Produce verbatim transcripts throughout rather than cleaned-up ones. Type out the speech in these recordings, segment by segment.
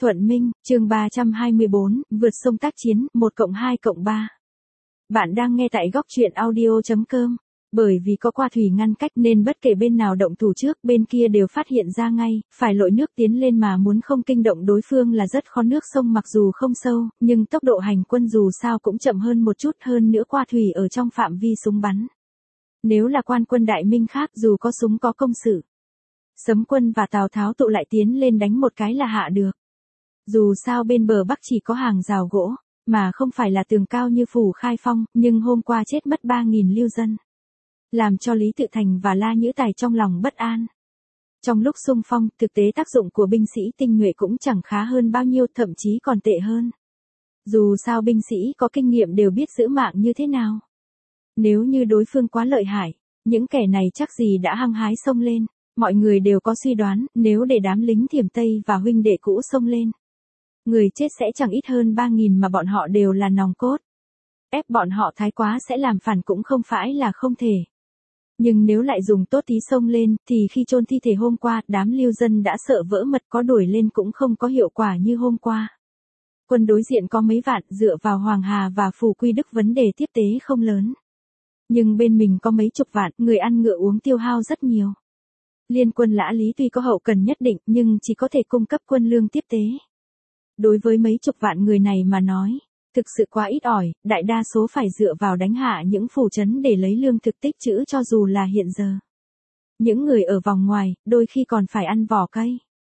Thuận Minh, chương ba trăm hai mươi bốn, vượt sông tác chiến, một cộng hai cộng ba. Bạn đang nghe tại góc truyện audio chấm com. Bởi vì có qua thủy ngăn cách nên bất kể bên nào động thủ trước bên kia đều phát hiện ra ngay, phải lội nước tiến lên mà muốn không kinh động đối phương là rất khó. Nước sông mặc dù không sâu, nhưng tốc độ hành quân dù sao cũng chậm hơn một chút, hơn nữa qua thủy ở trong phạm vi súng bắn. Nếu là quan quân Đại Minh khác dù có súng có công sự, Sấm Quân và Tào Tháo tụ lại tiến lên đánh một cái là hạ được. Dù sao bên bờ Bắc chỉ có hàng rào gỗ, mà không phải là tường cao như phủ Khai Phong, nhưng hôm qua chết mất ba nghìn lưu dân. Làm cho Lý Tự Thành và La Nhữ Tài trong lòng bất an. Trong lúc xung phong, thực tế tác dụng của binh sĩ tinh nhuệ cũng chẳng khá hơn bao nhiêu, thậm chí còn tệ hơn. Dù sao binh sĩ có kinh nghiệm đều biết giữ mạng như thế nào. Nếu như đối phương quá lợi hại, những kẻ này chắc gì đã hăng hái xông lên. Mọi người đều có suy đoán, nếu để đám lính Thiểm Tây và huynh đệ cũ xông lên, người chết sẽ chẳng ít hơn ba nghìn mà bọn họ đều là nòng cốt. Ép bọn họ thái quá sẽ làm phản cũng không phải là không thể. Nhưng nếu lại dùng tốt tí xông lên, thì khi chôn thi thể hôm qua, đám lưu dân đã sợ vỡ mật, có đuổi lên cũng không có hiệu quả như hôm qua. Quân đối diện có mấy vạn, dựa vào Hoàng Hà và Phù Quy Đức vấn đề tiếp tế không lớn. Nhưng bên mình có mấy chục vạn, người ăn ngựa uống tiêu hao rất nhiều. Liên quân Lã Lý tuy có hậu cần nhất định, nhưng chỉ có thể cung cấp quân lương tiếp tế. Đối với mấy chục vạn người này mà nói, thực sự quá ít ỏi, đại đa số phải dựa vào đánh hạ những phủ trấn để lấy lương thực tích trữ cho dù là hiện giờ. Những người ở vòng ngoài, đôi khi còn phải ăn vỏ cây.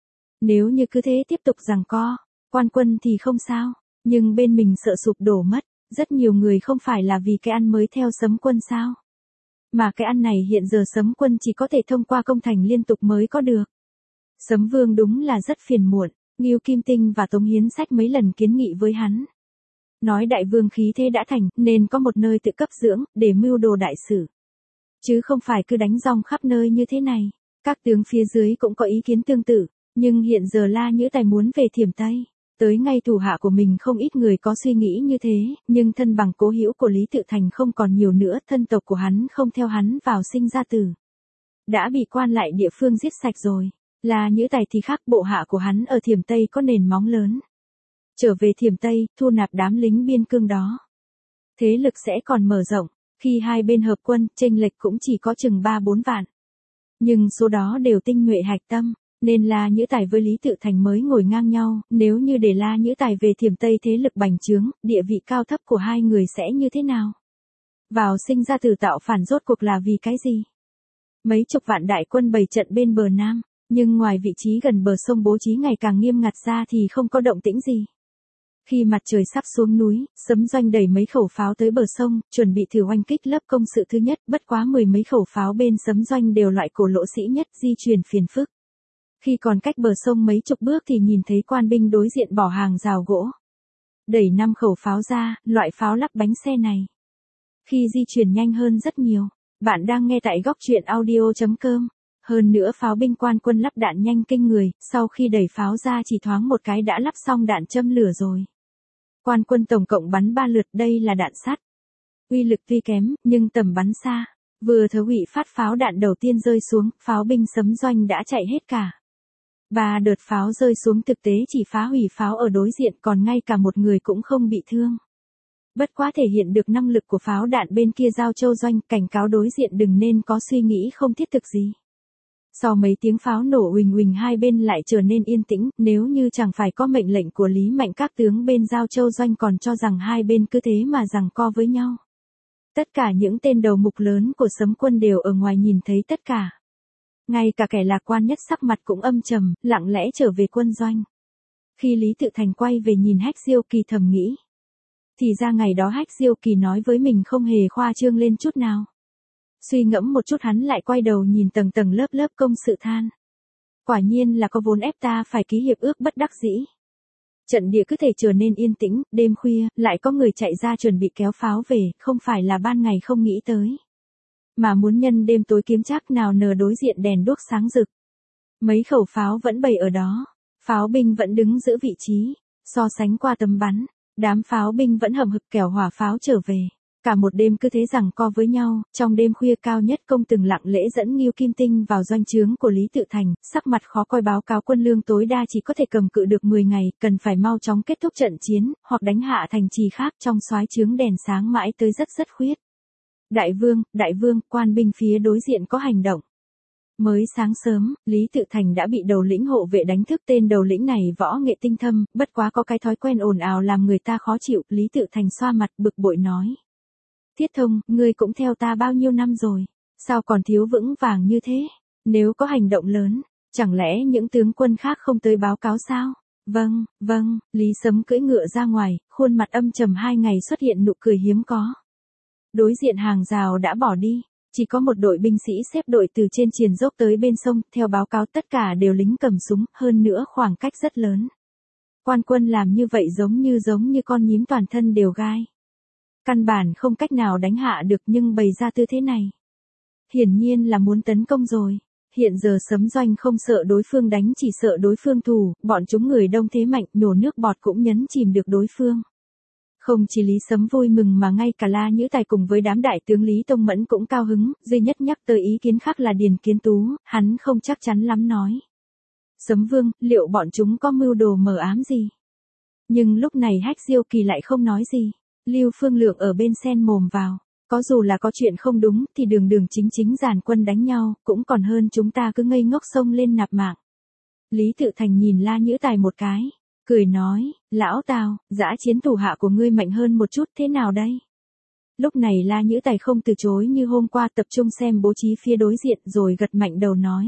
Nếu như cứ thế tiếp tục giằng co, quan quân thì không sao, nhưng bên mình sợ sụp đổ mất, rất nhiều người không phải là vì cái ăn mới theo Sấm Quân sao. Mà cái ăn này hiện giờ Sấm Quân chỉ có thể thông qua công thành liên tục mới có được. Sấm Vương đúng là rất phiền muộn, Ngưu Kim Tinh và Tống Hiến Sách mấy lần kiến nghị với hắn. Nói đại vương khí thế đã thành, nên có một nơi tự cấp dưỡng, để mưu đồ đại sự. Chứ không phải cứ đánh rong khắp nơi như thế này. Các tướng phía dưới cũng có ý kiến tương tự, nhưng hiện giờ La Nhữ Tài muốn về Thiểm Tây. Tới ngay thủ hạ của mình không ít người có suy nghĩ như thế, nhưng thân bằng cố hữu của Lý Tự Thành không còn nhiều nữa, thân tộc của hắn không theo hắn vào sinh ra tử. Đã bị quan lại địa phương giết sạch rồi. La Nhữ Tài thì khác, bộ hạ của hắn ở Thiểm Tây có nền móng lớn. Trở về Thiểm Tây, thu nạp đám lính biên cương đó. Thế lực sẽ còn mở rộng, khi hai bên hợp quân, chênh lệch cũng chỉ có chừng ba bốn vạn. Nhưng số đó đều tinh nhuệ hạch tâm. Nên La Nhữ Tài với Lý Tự Thành mới ngồi ngang nhau, nếu như để La Nhữ Tài về Thiểm Tây thế lực bành trướng, địa vị cao thấp của hai người sẽ như thế nào? Vào sinh ra tử tạo phản rốt cuộc là vì cái gì? Mấy chục vạn đại quân bày trận bên bờ Nam, nhưng ngoài vị trí gần bờ sông bố trí ngày càng nghiêm ngặt ra thì không có động tĩnh gì. Khi mặt trời sắp xuống núi, Sấm Doanh đẩy mấy khẩu pháo tới bờ sông, chuẩn bị thử oanh kích lớp công sự thứ nhất, bất quá mười mấy khẩu pháo bên Sấm Doanh đều loại cổ lỗ sĩ nhất, di chuyển phiền phức. Khi còn cách bờ sông mấy chục bước thì nhìn thấy quan binh đối diện bỏ hàng rào gỗ. Đẩy năm khẩu pháo ra, loại pháo lắp bánh xe này. Khi di chuyển nhanh hơn rất nhiều. Bạn đang nghe tại góc truyện audio chấm com. Hơn nữa pháo binh quan quân lắp đạn nhanh kinh người, sau khi đẩy pháo ra chỉ thoáng một cái đã lắp xong đạn châm lửa rồi. Quan quân tổng cộng bắn ba lượt, đây là đạn sắt. Uy lực tuy kém, nhưng tầm bắn xa. Vừa thớ hủy phát pháo đạn đầu tiên rơi xuống, pháo binh Sấm Doanh đã chạy hết cả. Ba đợt pháo rơi xuống thực tế chỉ phá hủy pháo ở đối diện, còn ngay cả một người cũng không bị thương. Bất quá thể hiện được năng lực của pháo đạn bên kia Giao Châu Doanh, cảnh cáo đối diện đừng nên có suy nghĩ không thiết thực gì. Sau mấy tiếng pháo nổ huỳnh huỳnh hai bên lại trở nên yên tĩnh, nếu như chẳng phải có mệnh lệnh của Lý Mạnh các tướng bên Giao Châu Doanh còn cho rằng hai bên cứ thế mà giằng co với nhau. Tất cả những tên đầu mục lớn của Sấm Quân đều ở ngoài nhìn thấy tất cả. Ngay cả kẻ lạc quan nhất sắc mặt cũng âm trầm, lặng lẽ trở về quân doanh. Khi Lý Tự Thành quay về nhìn Hách Diêu Kỳ thầm nghĩ. Thì ra ngày đó Hách Diêu Kỳ nói với mình không hề khoa trương lên chút nào. Suy ngẫm một chút hắn lại quay đầu nhìn tầng tầng lớp lớp công sự than. Quả nhiên là có vốn ép ta phải ký hiệp ước bất đắc dĩ. Trận địa cứ thể trở nên yên tĩnh, đêm khuya, lại có người chạy ra chuẩn bị kéo pháo về, không phải là ban ngày không nghĩ tới. Mà muốn nhân đêm tối kiếm chắc nào nờ đối diện đèn đuốc sáng rực. Mấy khẩu pháo vẫn bày ở đó, pháo binh vẫn đứng giữ vị trí, so sánh qua tấm bắn, đám pháo binh vẫn hầm hực kẻo hỏa pháo trở về. Cả một đêm cứ thế giằng co với nhau, trong đêm khuya Cao Nhất Công từng lặng lẽ dẫn Ngưu Kim Tinh vào doanh trướng của Lý Tự Thành, sắc mặt khó coi báo cáo quân lương tối đa chỉ có thể cầm cự được mười ngày, cần phải mau chóng kết thúc trận chiến, hoặc đánh hạ thành trì khác. Trong soái trướng đèn sáng mãi tới rất rất khuyết. Đại vương, đại vương, quan binh phía đối diện có hành động. Mới sáng sớm, Lý Tự Thành đã bị đầu lĩnh hộ vệ đánh thức. Tên đầu lĩnh này võ nghệ tinh thâm, bất quá có cái thói quen ồn ào làm người ta khó chịu. Lý Tự Thành xoa mặt bực bội nói. Thiết Thông, ngươi cũng theo ta bao nhiêu năm rồi, sao còn thiếu vững vàng như thế? Nếu có hành động lớn, chẳng lẽ những tướng quân khác không tới báo cáo sao? Vâng, vâng, Lý Sấm cưỡi ngựa ra ngoài, khuôn mặt âm trầm hai ngày xuất hiện nụ cười hiếm có. Đối diện hàng rào đã bỏ đi, chỉ có một đội binh sĩ xếp đội từ trên triền dốc tới bên sông, theo báo cáo tất cả đều lính cầm súng, hơn nữa khoảng cách rất lớn. Quan quân làm như vậy giống như giống như con nhím toàn thân đều gai. Căn bản không cách nào đánh hạ được nhưng bày ra tư thế này. Hiển nhiên là muốn tấn công rồi. Hiện giờ Sấm doanh không sợ đối phương đánh chỉ sợ đối phương thủ, bọn chúng người đông thế mạnh nhổ nước bọt cũng nhấn chìm được đối phương. Không chỉ Lý Sấm vui mừng mà ngay cả La Nhữ Tài cùng với đám đại tướng Lý Tông Mẫn cũng cao hứng, duy nhất nhắc tới ý kiến khác là Điền Kiến Tú, hắn không chắc chắn lắm nói. Sấm Vương, liệu bọn chúng có mưu đồ mờ ám gì? Nhưng lúc này Hách Diêu Kỳ lại không nói gì. Lưu Phương Lượng ở bên xen mồm vào, có dù là có chuyện không đúng thì đường đường chính chính dàn quân đánh nhau, cũng còn hơn chúng ta cứ ngây ngốc xông lên nạp mạng. Lý Tự Thành nhìn La Nhữ Tài một cái, cười nói, lão Tào, dã chiến thủ hạ của ngươi mạnh hơn một chút thế nào đây? Lúc này La Nhữ Tài không từ chối như hôm qua, tập trung xem bố trí phía đối diện rồi gật mạnh đầu nói.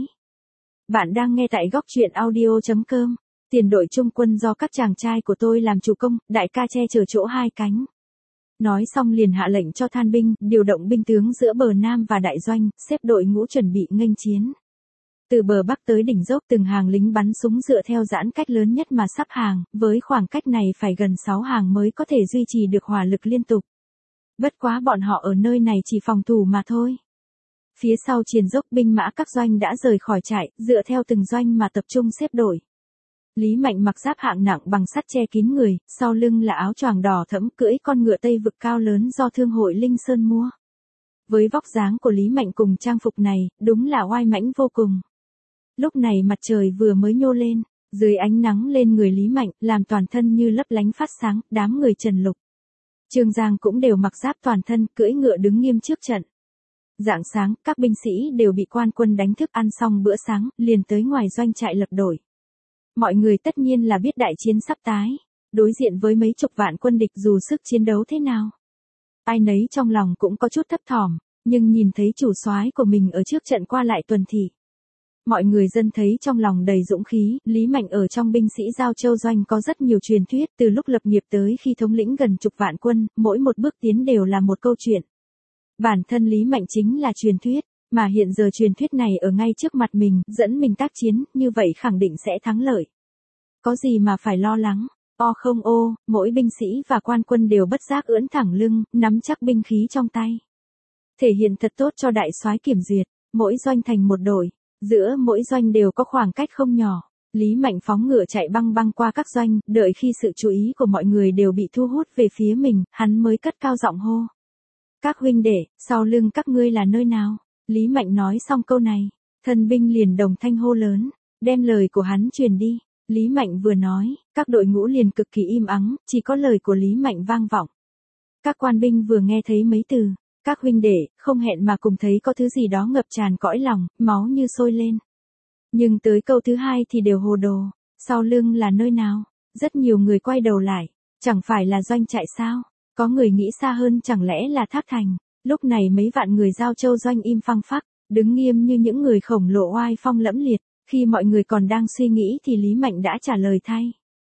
Bạn đang nghe tại góc truyện audio chấm com, tiền đội trung quân do các chàng trai của tôi làm chủ công, đại ca che chở chỗ hai cánh. Nói xong liền hạ lệnh cho than binh, điều động binh tướng giữa bờ Nam và đại doanh, xếp đội ngũ chuẩn bị nghênh chiến. Từ bờ Bắc tới đỉnh dốc từng hàng lính bắn súng dựa theo giãn cách lớn nhất mà sắp hàng, với khoảng cách này phải gần sáu hàng mới có thể duy trì được hỏa lực liên tục. Bất quá bọn họ ở nơi này chỉ phòng thủ mà thôi. Phía sau triền dốc binh mã các doanh đã rời khỏi trại, dựa theo từng doanh mà tập trung xếp đội. Lý Mạnh mặc giáp hạng nặng bằng sắt che kín người, sau lưng là áo choàng đỏ thẫm, cưỡi con ngựa Tây Vực cao lớn do Thương hội Linh Sơn mua. Với vóc dáng của Lý Mạnh cùng trang phục này, đúng là oai mãnh vô cùng. Lúc này mặt trời vừa mới nhô lên, dưới ánh nắng lên người Lý Mạnh, làm toàn thân như lấp lánh phát sáng, đám người Trần Lục, Trương Giang cũng đều mặc giáp toàn thân, cưỡi ngựa đứng nghiêm trước trận. Rạng sáng, các binh sĩ đều bị quan quân đánh thức, ăn xong bữa sáng, liền tới ngoài doanh trại lập đội. Mọi người tất nhiên là biết đại chiến sắp tái, đối diện với mấy chục vạn quân địch dù sức chiến đấu thế nào. Ai nấy trong lòng cũng có chút thấp thỏm, nhưng nhìn thấy chủ soái của mình ở trước trận qua lại tuần thị. Mọi người dân thấy trong lòng đầy dũng khí, Lý Mạnh ở trong binh sĩ Giao Châu doanh có rất nhiều truyền thuyết, từ lúc lập nghiệp tới khi thống lĩnh gần chục vạn quân, mỗi một bước tiến đều là một câu chuyện. Bản thân Lý Mạnh chính là truyền thuyết, mà hiện giờ truyền thuyết này ở ngay trước mặt mình, dẫn mình tác chiến, như vậy khẳng định sẽ thắng lợi. Có gì mà phải lo lắng, o không ô, mỗi binh sĩ và quan quân đều bất giác ưỡn thẳng lưng, nắm chắc binh khí trong tay. Thể hiện thật tốt cho đại soái kiểm duyệt, mỗi doanh thành một đội, giữa mỗi doanh đều có khoảng cách không nhỏ. Lý Mạnh phóng ngựa chạy băng băng qua các doanh, đợi khi sự chú ý của mọi người đều bị thu hút về phía mình, hắn mới cất cao giọng hô. Các huynh đệ, sau lưng các ngươi là nơi nào? Lý Mạnh nói xong câu này, thân binh liền đồng thanh hô lớn, đem lời của hắn truyền đi. Lý Mạnh vừa nói, các đội ngũ liền cực kỳ im ắng, chỉ có lời của Lý Mạnh vang vọng. Các quan binh vừa nghe thấy mấy từ, các huynh đệ, không hẹn mà cùng thấy có thứ gì đó ngập tràn cõi lòng, máu như sôi lên. Nhưng tới câu thứ hai thì đều hồ đồ, sau lưng là nơi nào? Rất nhiều người quay đầu lại, chẳng phải là doanh trại sao? Có người nghĩ xa hơn, chẳng lẽ là Thác Thành? Lúc này mấy vạn người Giao Châu doanh im phăng phắc, đứng nghiêm như những người khổng lồ oai phong lẫm liệt. Khi mọi người còn đang suy nghĩ thì Lý Mạnh đã trả lời thay.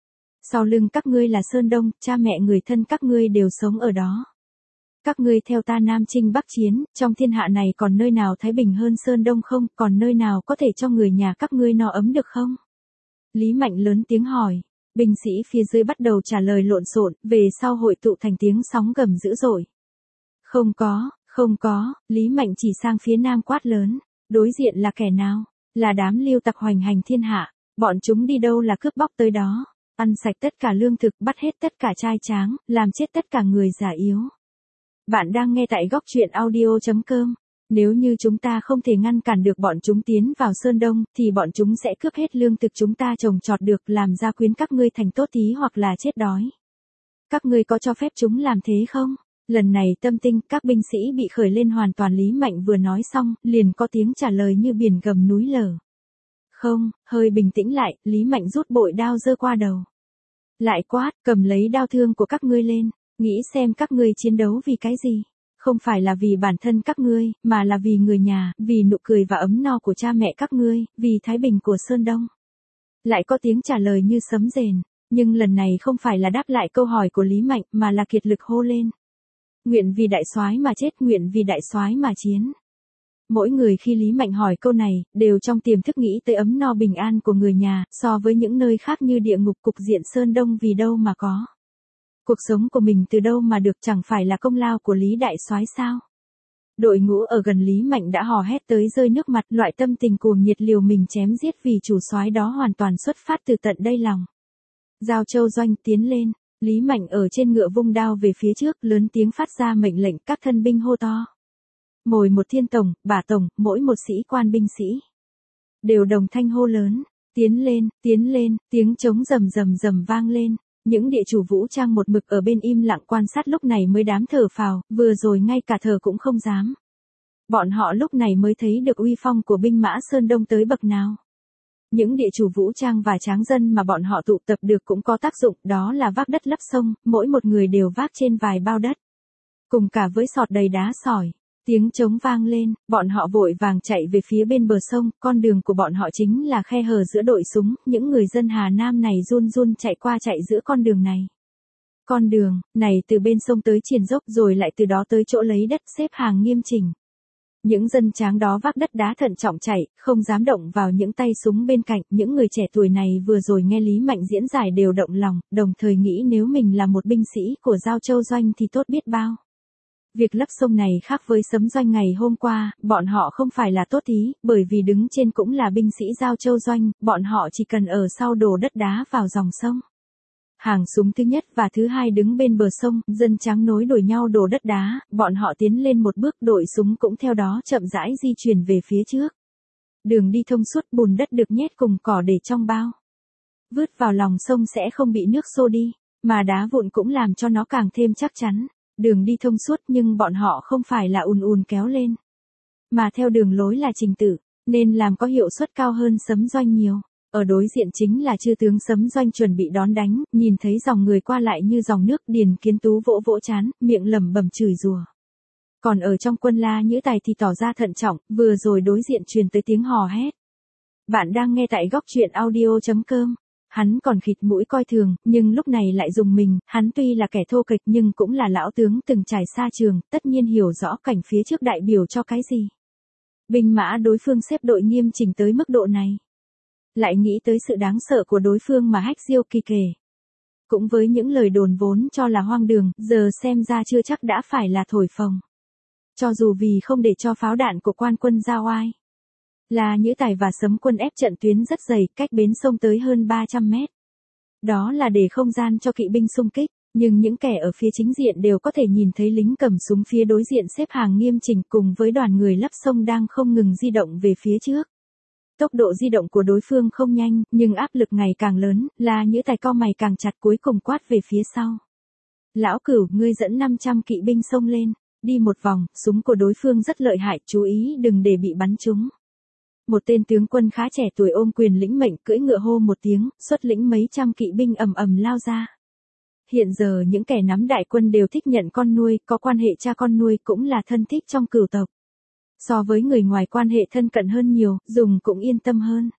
Sau lưng các ngươi là Sơn Đông, cha mẹ người thân các ngươi đều sống ở đó. Các ngươi theo ta Nam chinh Bắc chiến, trong thiên hạ này còn nơi nào thái bình hơn Sơn Đông không, còn nơi nào có thể cho người nhà các ngươi no ấm được không? Lý Mạnh lớn tiếng hỏi, binh sĩ phía dưới bắt đầu trả lời lộn xộn, về sau hội tụ thành tiếng sóng gầm dữ dội. Không có, không có, Lý Mạnh chỉ sang phía Nam quát lớn, đối diện là kẻ nào? Là đám lưu tặc hoành hành thiên hạ, bọn chúng đi đâu là cướp bóc tới đó, ăn sạch tất cả lương thực, bắt hết tất cả trai tráng, làm chết tất cả người già yếu. Bạn đang nghe tại góc truyện audio.com. Nếu như chúng ta không thể ngăn cản được bọn chúng tiến vào Sơn Đông, thì bọn chúng sẽ cướp hết lương thực chúng ta trồng trọt được, làm gia quyến các ngươi thành tốt tí hoặc là chết đói. Các ngươi có cho phép chúng làm thế không? Lần này tâm tinh các binh sĩ bị khởi lên hoàn toàn. Lý Mạnh vừa nói xong, liền có tiếng trả lời như biển gầm núi lở. Không, hơi bình tĩnh lại, Lý Mạnh rút bội đao giơ qua đầu. Lại quát, cầm lấy đao thương của các ngươi lên, nghĩ xem các ngươi chiến đấu vì cái gì? Không phải là vì bản thân các ngươi, mà là vì người nhà, vì nụ cười và ấm no của cha mẹ các ngươi, vì thái bình của Sơn Đông. Lại có tiếng trả lời như sấm rền, nhưng lần này không phải là đáp lại câu hỏi của Lý Mạnh, mà là kiệt lực hô lên. Nguyện vì đại soái mà chết, nguyện vì đại soái mà chiến. Mỗi người khi Lý Mạnh hỏi câu này, đều trong tiềm thức nghĩ tới ấm no bình an của người nhà, so với những nơi khác như địa ngục, cục diện Sơn Đông vì đâu mà có. Cuộc sống của mình từ đâu mà được, chẳng phải là công lao của Lý đại soái sao? Đội ngũ ở gần Lý Mạnh đã hò hét tới rơi nước mặt, loại tâm tình cuồng nhiệt liều mình chém giết vì chủ soái đó hoàn toàn xuất phát từ tận đây lòng. Giao Châu Doanh tiến lên, Lý Mạnh ở trên ngựa vung đao về phía trước, lớn tiếng phát ra mệnh lệnh, các thân binh hô to. Mồi một thiên tổng, bả tổng, mỗi một sĩ quan binh sĩ. Đều đồng thanh hô lớn, tiến lên, tiến lên, tiếng trống rầm rầm rầm vang lên. Những địa chủ vũ trang một mực ở bên im lặng quan sát lúc này mới dám thở phào, vừa rồi ngay cả thở cũng không dám. Bọn họ lúc này mới thấy được uy phong của binh mã Sơn Đông tới bậc nào. Những địa chủ vũ trang và tráng dân mà bọn họ tụ tập được cũng có tác dụng, đó là vác đất lấp sông, mỗi một người đều vác trên vài bao đất. Cùng cả với sọt đầy đá sỏi. Tiếng trống vang lên, bọn họ vội vàng chạy về phía bên bờ sông, con đường của bọn họ chính là khe hở giữa đội súng, những người dân Hà Nam này run run chạy qua chạy giữa con đường này. Con đường này từ bên sông tới triền dốc rồi lại từ đó tới chỗ lấy đất xếp hàng nghiêm chỉnh. Những dân tráng đó vác đất đá thận trọng chạy, không dám động vào những tay súng bên cạnh, những người trẻ tuổi này vừa rồi nghe Lý Mạnh diễn giải đều động lòng, đồng thời nghĩ nếu mình là một binh sĩ của Giao Châu Doanh thì tốt biết bao. Việc lấp sông này khác với Sấm Doanh ngày hôm qua, bọn họ không phải là tốt ý, bởi vì đứng trên cũng là binh sĩ Giao Châu Doanh, bọn họ chỉ cần ở sau đổ đất đá vào dòng sông. Hàng súng thứ nhất và thứ hai đứng bên bờ sông, dân tráng nối đuổi nhau đổ đất đá, bọn họ tiến lên một bước, đội súng cũng theo đó chậm rãi di chuyển về phía trước. Đường đi thông suốt, bùn đất được nhét cùng cỏ để trong bao. Vứt vào lòng sông sẽ không bị nước xô đi, mà đá vụn cũng làm cho nó càng thêm chắc chắn. Đường đi thông suốt nhưng bọn họ không phải là ùn ùn kéo lên, mà theo đường lối là trình tự, nên làm có hiệu suất cao hơn Sấm Doanh nhiều. Ở đối diện chính là chư tướng Sấm Doanh chuẩn bị đón đánh, nhìn thấy dòng người qua lại như dòng nước, Điền Kiến Tú vỗ vỗ trán, miệng lẩm bẩm chửi rủa. Còn ở trong quân La Nhữ Tài thì tỏ ra thận trọng, vừa rồi đối diện truyền tới tiếng hò hét. Bạn đang nghe tại góc truyện audio.com. Hắn còn khịt mũi coi thường, nhưng lúc này lại dùng mình, hắn tuy là kẻ thô kệch nhưng cũng là lão tướng từng trải xa trường, tất nhiên hiểu rõ cảnh phía trước đại biểu cho cái gì. Binh mã đối phương xếp đội nghiêm chỉnh tới mức độ này. Lại nghĩ tới sự đáng sợ của đối phương mà hách diêu kỳ kể. Cũng với những lời đồn vốn cho là hoang đường, giờ xem ra chưa chắc đã phải là thổi phồng. Cho dù vì không để cho pháo đạn của quan quân ra oai. La Nhữ Tài và Sấm quân ép trận tuyến rất dày, cách bến sông tới hơn ba trăm mét. Đó là để không gian cho kỵ binh xung kích, nhưng những kẻ ở phía chính diện đều có thể nhìn thấy lính cầm súng phía đối diện xếp hàng nghiêm chỉnh cùng với đoàn người lấp sông đang không ngừng di động về phía trước. Tốc độ di động của đối phương không nhanh, nhưng áp lực ngày càng lớn, La Nhữ Tài cau mày càng chặt, cuối cùng quát về phía sau. Lão Cửu, ngươi dẫn năm trăm kỵ binh xông lên, đi một vòng, súng của đối phương rất lợi hại, chú ý đừng để bị bắn trúng. Một tên tướng quân khá trẻ tuổi ôm quyền lĩnh mệnh, cưỡi ngựa hô một tiếng, xuất lĩnh mấy trăm kỵ binh ầm ầm lao ra. Hiện giờ những kẻ nắm đại quân đều thích nhận con nuôi, có quan hệ cha con nuôi cũng là thân thích trong cửu tộc. So với người ngoài quan hệ thân cận hơn nhiều, dùng cũng yên tâm hơn.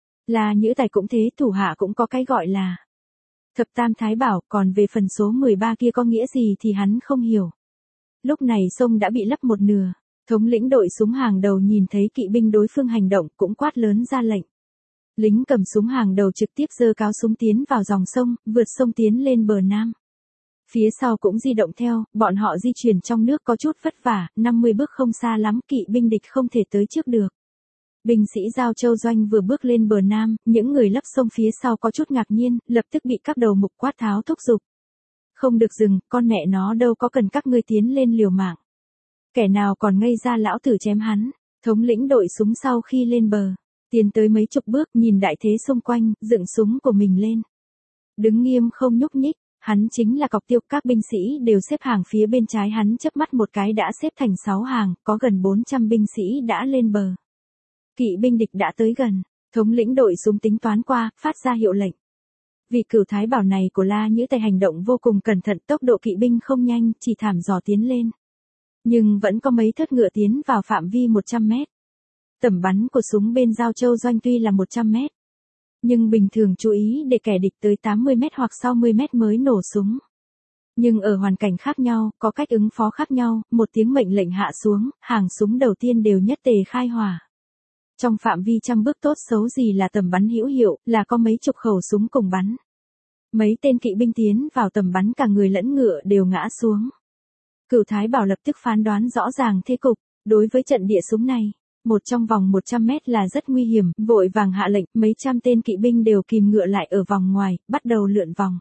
La Nhữ Tài cũng thế, thủ hạ cũng có cái gọi là thập tam thái bảo, còn về phần số mười ba kia có nghĩa gì thì hắn không hiểu. Lúc này sông đã bị lấp một nửa. Thống lĩnh đội súng hàng đầu nhìn thấy kỵ binh đối phương hành động cũng quát lớn ra lệnh. Lính cầm súng hàng đầu trực tiếp giơ cáo súng tiến vào dòng sông, vượt sông tiến lên bờ nam. Phía sau cũng di động theo, bọn họ di chuyển trong nước có chút vất vả, năm mươi bước không xa lắm, kỵ binh địch không thể tới trước được. Binh sĩ Giao Châu Doanh vừa bước lên bờ nam, những người lấp sông phía sau có chút ngạc nhiên, lập tức bị các đầu mục quát tháo thúc giục. Không được dừng, con mẹ nó đâu có cần các ngươi tiến lên liều mạng. Kẻ nào còn ngây ra lão tử chém hắn. Thống lĩnh đội súng sau khi lên bờ, tiến tới mấy chục bước nhìn đại thế xung quanh, dựng súng của mình lên. Đứng nghiêm không nhúc nhích, hắn chính là cọc tiêu, các binh sĩ đều xếp hàng phía bên trái hắn chớp mắt một cái đã xếp thành sáu hàng, có gần bốn trăm binh sĩ đã lên bờ. Kỵ binh địch đã tới gần, thống lĩnh đội súng tính toán qua, phát ra hiệu lệnh. Vị cửu thái bảo này của La Nhữ Tài hành động vô cùng cẩn thận, tốc độ kỵ binh không nhanh, chỉ thảm dò tiến lên. Nhưng vẫn có mấy thớt ngựa tiến vào phạm vi một trăm mét. Tầm bắn của súng bên Giao Châu Doanh tuy là một trăm mét. Nhưng bình thường chú ý để kẻ địch tới tám mươi mét hoặc sáu mươi mét mới nổ súng. Nhưng ở hoàn cảnh khác nhau, có cách ứng phó khác nhau, một tiếng mệnh lệnh hạ xuống, hàng súng đầu tiên đều nhất tề khai hỏa. Trong phạm vi trăm bước tốt xấu gì là tầm bắn hữu hiệu, là có mấy chục khẩu súng cùng bắn. Mấy tên kỵ binh tiến vào tầm bắn, cả người lẫn ngựa đều ngã xuống. Cửu Thái Bảo lập tức phán đoán rõ ràng thế cục, đối với trận địa súng này, một trong vòng một trăm mét là rất nguy hiểm, vội vàng hạ lệnh, mấy trăm tên kỵ binh đều kìm ngựa lại ở vòng ngoài, bắt đầu lượn vòng.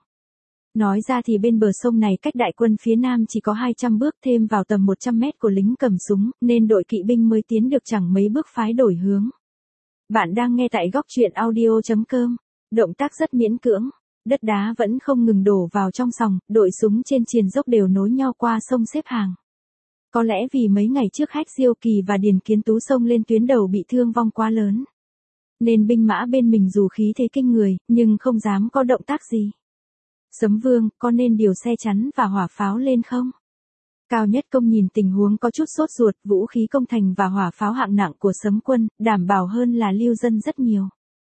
Nói ra thì bên bờ sông này cách đại quân phía nam chỉ có hai trăm bước, thêm vào tầm một trăm mét của lính cầm súng, nên đội kỵ binh mới tiến được chẳng mấy bước phái đổi hướng. Bạn đang nghe tại góc truyện audio chấm com, động tác rất miễn cưỡng. Đất đá vẫn không ngừng đổ vào trong sòng, đội súng trên triền dốc đều nối nhau qua sông xếp hàng. Có lẽ vì mấy ngày trước Hách Diêu Kỳ và Điền Kiến Tú xông lên tuyến đầu bị thương vong quá lớn, nên binh mã bên mình dù khí thế kinh người, nhưng không dám có động tác gì. Sấm Vương, có nên điều xe chắn và hỏa pháo lên không? Cao Nhất Công nhìn tình huống có chút sốt ruột, vũ khí công thành và hỏa pháo hạng nặng của Sấm quân, đảm bảo hơn là lưu dân rất nhiều.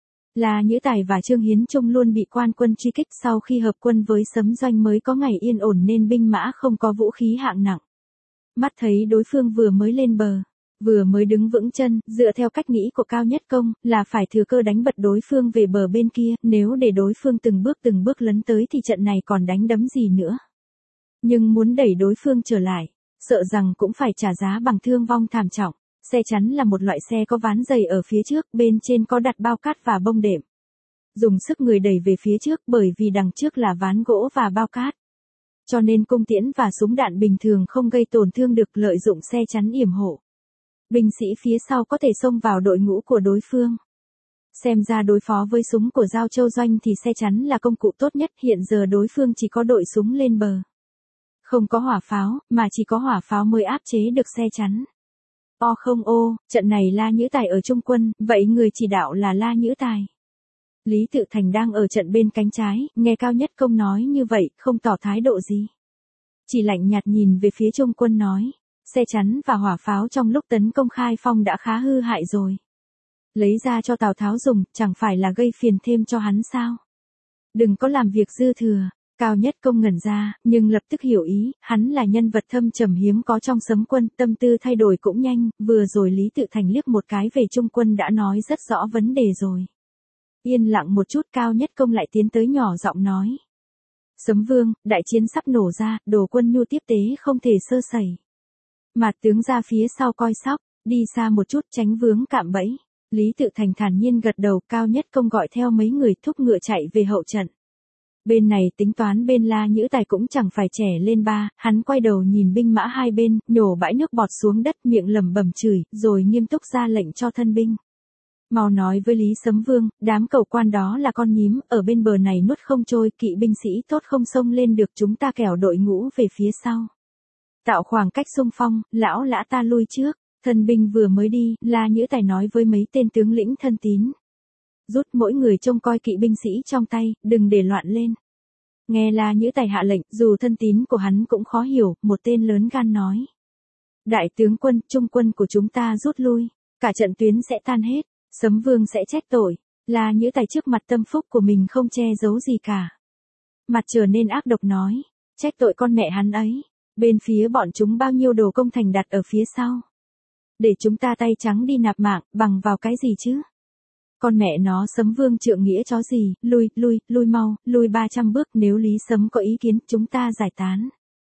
La Nhữ Tài và Trương Hiến Trung luôn bị quan quân truy kích, sau khi hợp quân với Sấm Doanh mới có ngày yên ổn nên binh mã không có vũ khí hạng nặng. Mắt thấy đối phương vừa mới lên bờ, vừa mới đứng vững chân, dựa theo cách nghĩ của Cao Nhất Công, là phải thừa cơ đánh bật đối phương về bờ bên kia, nếu để đối phương từng bước từng bước lấn tới thì trận này còn đánh đấm gì nữa. Nhưng muốn đẩy đối phương trở lại, sợ rằng cũng phải trả giá bằng thương vong thảm trọng. Xe chắn là một loại xe có ván dày ở phía trước, bên trên có đặt bao cát và bông đệm. Dùng sức người đẩy về phía trước, bởi vì đằng trước là ván gỗ và bao cát. Cho nên cung tiễn và súng đạn bình thường không gây tổn thương được, lợi dụng xe chắn yểm hộ. Binh sĩ phía sau có thể xông vào đội ngũ của đối phương. Xem ra đối phó với súng của Giao Châu Doanh thì xe chắn là công cụ tốt nhất, hiện giờ đối phương chỉ có đội súng lên bờ. Không có hỏa pháo, mà chỉ có hỏa pháo mới áp chế được xe chắn. O không ô, trận này La Nhữ Tài ở trung quân, vậy người chỉ đạo là La Nhữ Tài. Lý Tự Thành đang ở trận bên cánh trái, nghe Cao Nhất Công nói như vậy, không tỏ thái độ gì. Chỉ lạnh nhạt nhìn về phía trung quân nói, xe chắn và hỏa pháo trong lúc tấn công Khai Phong đã khá hư hại rồi. Lấy ra cho Tào Tháo dùng, chẳng phải là gây phiền thêm cho hắn sao? Đừng có làm việc dư thừa. Cao Nhất Công ngẩn ra, nhưng lập tức hiểu ý, hắn là nhân vật thâm trầm hiếm có trong Sấm quân, tâm tư thay đổi cũng nhanh, vừa rồi Lý Tự Thành liếc một cái về trung quân đã nói rất rõ vấn đề rồi. Yên lặng một chút, Cao Nhất Công lại tiến tới nhỏ giọng nói. Sấm Vương, đại chiến sắp nổ ra, đồ quân nhu tiếp tế không thể sơ sẩy. Mạt tướng ra phía sau coi sóc, đi xa một chút tránh vướng cạm bẫy. Lý Tự Thành thản nhiên gật đầu, Cao Nhất Công gọi theo mấy người thúc ngựa chạy về hậu trận. Bên này tính toán bên La Nhữ Tài cũng chẳng phải trẻ lên ba, hắn quay đầu nhìn binh mã hai bên, nhổ bãi nước bọt xuống đất, miệng lẩm bẩm chửi, rồi nghiêm túc ra lệnh cho thân binh. Mau nói với Lý Sấm Vương, đám cầu quan đó là con nhím, ở bên bờ này nuốt không trôi, kỵ binh sĩ tốt không xông lên được, chúng ta kẻo đội ngũ về phía sau. Tạo khoảng cách xung phong, lão lã ta lui trước, thân binh vừa mới đi, La Nhữ Tài nói với mấy tên tướng lĩnh thân tín. Rút mỗi người trông coi kỵ binh sĩ trong tay, đừng để loạn lên. Nghe La Nhữ Tài hạ lệnh, dù thân tín của hắn cũng khó hiểu, một tên lớn gan nói. Đại tướng quân, trung quân của chúng ta rút lui, cả trận tuyến sẽ tan hết, Sấm Vương sẽ trách tội. La Nhữ Tài trước mặt tâm phúc của mình không che giấu gì cả. Mặt trở nên ác độc nói, trách tội con mẹ hắn ấy, bên phía bọn chúng bao nhiêu đồ công thành đặt ở phía sau. Để chúng ta tay trắng đi nạp mạng, bằng vào cái gì chứ? Con mẹ nó Sấm Vương trượng nghĩa chó gì, lui, lui, lui mau, lui ba trăm bước, nếu Lý Sấm có ý kiến, chúng ta giải tán.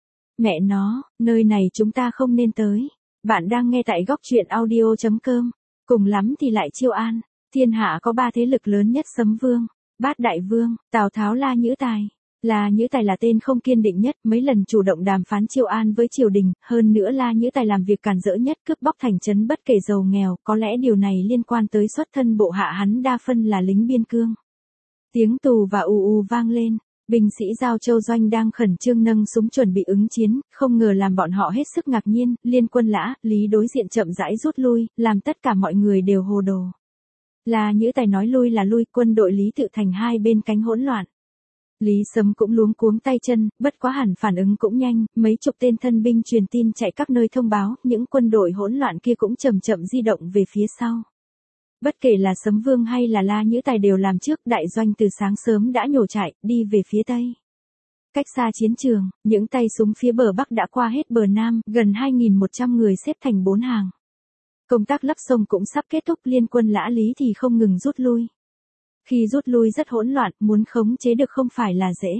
Mẹ nó, nơi này chúng ta không nên tới. Bạn đang nghe tại góc truyện audio chấm com, cùng lắm thì lại Chiêu An. Thiên hạ có ba thế lực lớn nhất: Sấm Vương, Bát Đại Vương, Tào Tháo, La Nhữ Tài. La Nhữ Tài là tên không kiên định nhất, mấy lần chủ động đàm phán chiêu an với triều đình, hơn nữa La Nhữ Tài làm việc càn rỡ nhất, cướp bóc thành trấn bất kể giàu nghèo, có lẽ điều này liên quan tới xuất thân bộ hạ hắn đa phân là lính biên cương. Tiếng tù và ù ù vang lên, binh sĩ Giao Châu Doanh đang khẩn trương nâng súng chuẩn bị ứng chiến, không ngờ làm bọn họ hết sức ngạc nhiên, liên quân Lã, Lý đối diện chậm rãi rút lui, làm tất cả mọi người đều hồ đồ. La Nhữ Tài nói lui là lui, quân đội Lý Tự Thành hai bên cánh hỗn loạn. Lý Sấm cũng luống cuống tay chân, bất quá hẳn phản ứng cũng nhanh, mấy chục tên thân binh truyền tin chạy các nơi thông báo, những quân đội hỗn loạn kia cũng chậm chậm di động về phía sau. Bất kể là Sấm Vương hay là La Nhữ Tài đều làm trước, đại doanh từ sáng sớm đã nhổ chạy, đi về phía tây. Cách xa chiến trường, những tay súng phía bờ bắc đã qua hết bờ nam, gần hai nghìn một trăm người xếp thành bốn hàng. Công tác lấp sông cũng sắp kết thúc, liên quân Lã Lý thì không ngừng rút lui. Khi rút lui rất hỗn loạn, muốn khống chế được không phải là dễ.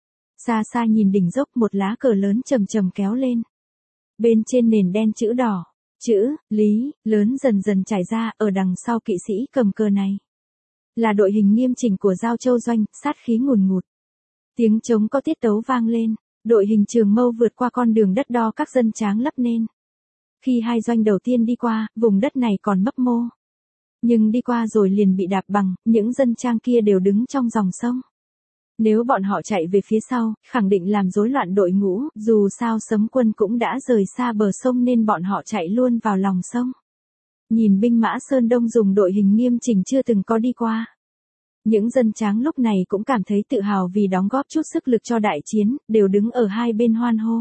Xa xa nhìn đỉnh dốc, một lá cờ lớn trầm trầm kéo lên. Bên trên nền đen chữ đỏ, chữ Lý lớn dần dần trải ra, ở đằng sau kỵ sĩ cầm cờ này là đội hình nghiêm chỉnh của Giao Châu Doanh, sát khí ngùn ngụt. Tiếng trống có tiết tấu vang lên, đội hình Trường Mâu vượt qua con đường đất đo các dân tráng lấp nên. Khi hai doanh đầu tiên đi qua, vùng đất này còn mấp mô. Nhưng đi qua rồi liền bị đạp bằng, những dân trang kia đều đứng trong dòng sông. Nếu bọn họ chạy về phía sau, khẳng định làm rối loạn đội ngũ, dù sao Sấm quân cũng đã rời xa bờ sông nên bọn họ chạy luôn vào lòng sông. Nhìn binh mã Sơn Đông dùng đội hình nghiêm chỉnh chưa từng có đi qua. Những dân tráng lúc này cũng cảm thấy tự hào vì đóng góp chút sức lực cho đại chiến, đều đứng ở hai bên hoan hô.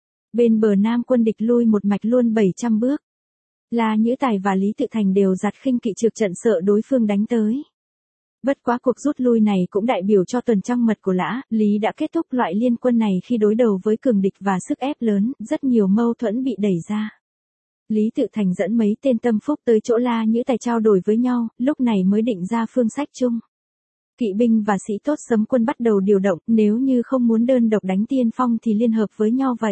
Bên bờ nam quân địch lui một mạch luôn bảy trăm bước. La Nhữ Tài và Lý Tự Thành đều giặt khinh kỵ trược trận sợ đối phương đánh tới. Bất quá cuộc rút lui này cũng đại biểu cho tuần trăng mật của Lã, Lý đã kết thúc loại liên quân này khi đối đầu với cường địch và sức ép lớn, rất nhiều mâu thuẫn bị đẩy ra. Lý Tự Thành dẫn mấy tên tâm phúc tới chỗ La Nhữ Tài trao đổi với nhau, lúc này mới định ra phương sách chung. Kỵ binh và sĩ tốt Sấm quân bắt đầu điều động, nếu như không muốn đơn độc đánh tiên phong thì liên hợp với nhau vậy.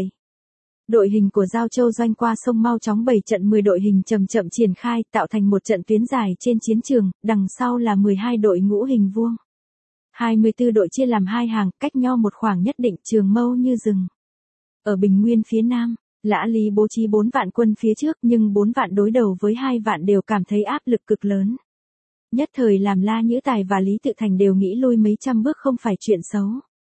Đội hình của Giao Châu Doanh qua sông mau chóng bảy trận mười đội hình chậm chậm triển khai, tạo thành một trận tuyến dài trên chiến trường, đằng sau là mười hai đội ngũ hình vuông. hai mươi tư đội chia làm hai hàng, cách nhau một khoảng nhất định, Trường Mâu như rừng. Ở Bình Nguyên phía nam, Lã Lý bố trí bốn vạn quân phía trước, nhưng bốn vạn đối đầu với hai vạn đều cảm thấy áp lực cực lớn. Nhất thời làm La Nhữ Tài và Lý Tự Thành đều nghĩ lui mấy trăm bước không phải chuyện xấu.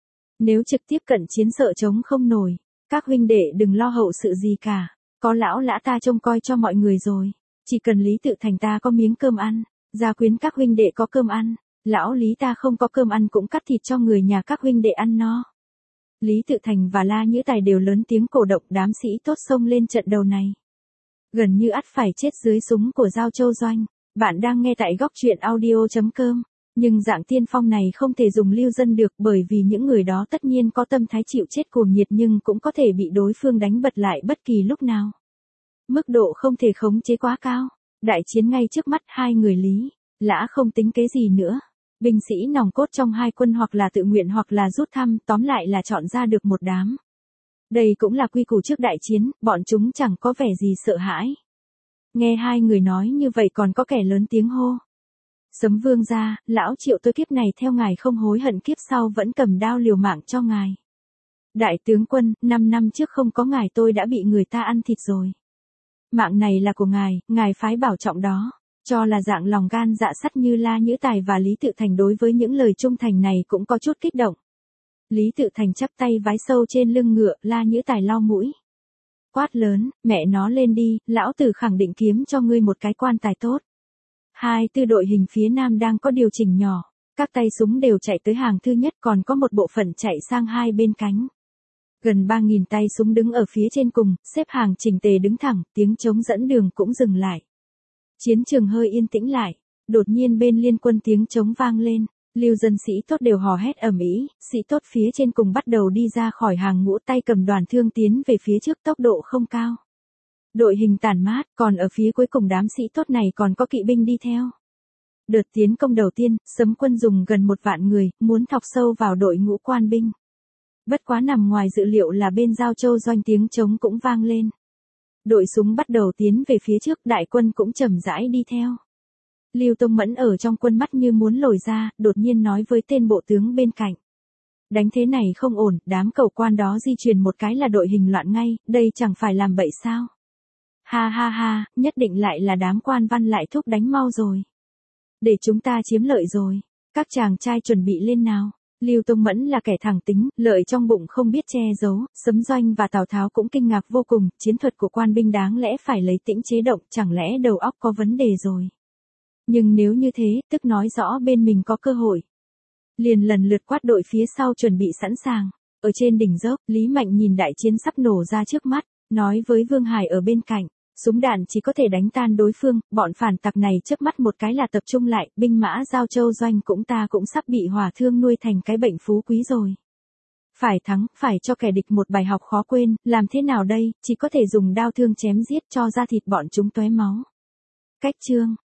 Nếu trực tiếp cận chiến sợ chống không nổi. Các huynh đệ đừng lo hậu sự gì cả, có lão Lã ta trông coi cho mọi người rồi, chỉ cần Lý Tự Thành ta có miếng cơm ăn, gia quyến các huynh đệ có cơm ăn, lão Lý ta không có cơm ăn cũng cắt thịt cho người nhà các huynh đệ ăn no. Lý Tự Thành và La Nhữ Tài đều lớn tiếng cổ động, đám sĩ tốt xông lên trận đầu này. Gần như ắt phải chết dưới súng của Giao Châu Doanh. Bạn đang nghe tại góc truyện audio chấm com. Nhưng dạng tiên phong này không thể dùng lưu dân được, bởi vì những người đó tất nhiên có tâm thái chịu chết cuồng nhiệt nhưng cũng có thể bị đối phương đánh bật lại bất kỳ lúc nào. Mức độ không thể khống chế quá cao. Đại chiến ngay trước mắt, hai người Lý, Lã không tính kế gì nữa. Binh sĩ nòng cốt trong hai quân hoặc là tự nguyện hoặc là rút thăm, tóm lại là chọn ra được một đám. Đây cũng là quy củ trước đại chiến, bọn chúng chẳng có vẻ gì sợ hãi. Nghe hai người nói như vậy còn có kẻ lớn tiếng hô. Sấm Vương ra, lão Triệu tôi kiếp này theo ngài không hối hận, kiếp sau vẫn cầm đao liều mạng cho ngài. Đại tướng quân, năm năm trước không có ngài tôi đã bị người ta ăn thịt rồi. Mạng này là của ngài, ngài phái bảo trọng đó. Cho là dạng lòng gan dạ sắt như La Nhữ Tài và Lý Tự Thành đối với những lời trung thành này cũng có chút kích động. Lý Tự Thành chắp tay vái sâu trên lưng ngựa, La Nhữ Tài lau mũi. Quát lớn, mẹ nó lên đi, lão tử khẳng định kiếm cho ngươi một cái quan tài tốt. Hai tư đội hình phía nam đang có điều chỉnh nhỏ, các tay súng đều chạy tới hàng thứ nhất, còn có một bộ phận chạy sang hai bên cánh. Gần ba nghìn tay súng đứng ở phía trên cùng, xếp hàng chỉnh tề đứng thẳng, tiếng trống dẫn đường cũng dừng lại. Chiến trường hơi yên tĩnh lại, đột nhiên bên liên quân tiếng trống vang lên, lưu dân sĩ tốt đều hò hét ầm ĩ, sĩ tốt phía trên cùng bắt đầu đi ra khỏi hàng ngũ, tay cầm đoàn thương tiến về phía trước, tốc độ không cao. Đội hình tản mát, còn ở phía cuối cùng đám sĩ tốt này còn có kỵ binh đi theo. Đợt tiến công đầu tiên, Sấm quân dùng gần một vạn người, muốn thọc sâu vào đội ngũ quan binh. Bất quá nằm ngoài dự liệu là bên Giao Châu Doanh tiếng trống cũng vang lên. Đội súng bắt đầu tiến về phía trước, đại quân cũng chậm rãi đi theo. Lưu Tông Mẫn ở trong quân mắt như muốn lồi ra, đột nhiên nói với tên bộ tướng bên cạnh. Đánh thế này không ổn, đám cầu quan đó di chuyển một cái là đội hình loạn ngay, đây chẳng phải làm bậy sao? Ha ha ha, nhất định lại là đám quan văn lại thúc đánh mau rồi. Để chúng ta chiếm lợi rồi. Các chàng trai chuẩn bị lên nào. Lưu Tông Mẫn là kẻ thẳng tính, lợi trong bụng không biết che giấu, Sấm Doanh và Tào Tháo cũng kinh ngạc vô cùng, chiến thuật của quan binh đáng lẽ phải lấy tĩnh chế động, chẳng lẽ đầu óc có vấn đề rồi. Nhưng nếu như thế, tức nói rõ bên mình có cơ hội. Liền lần lượt quát đội phía sau chuẩn bị sẵn sàng. Ở trên đỉnh dốc, Lý Mạnh nhìn đại chiến sắp nổ ra trước mắt, nói với Vương Hải ở bên cạnh. Súng đạn chỉ có thể đánh tan đối phương, bọn phản tặc này trước mắt một cái là tập trung lại, binh mã Giao Châu Doanh cũng ta cũng sắp bị hỏa thương nuôi thành cái bệnh phú quý rồi. Phải thắng, phải cho kẻ địch một bài học khó quên, làm thế nào đây, chỉ có thể dùng đao thương chém giết cho ra thịt bọn chúng tóe máu. Cách chương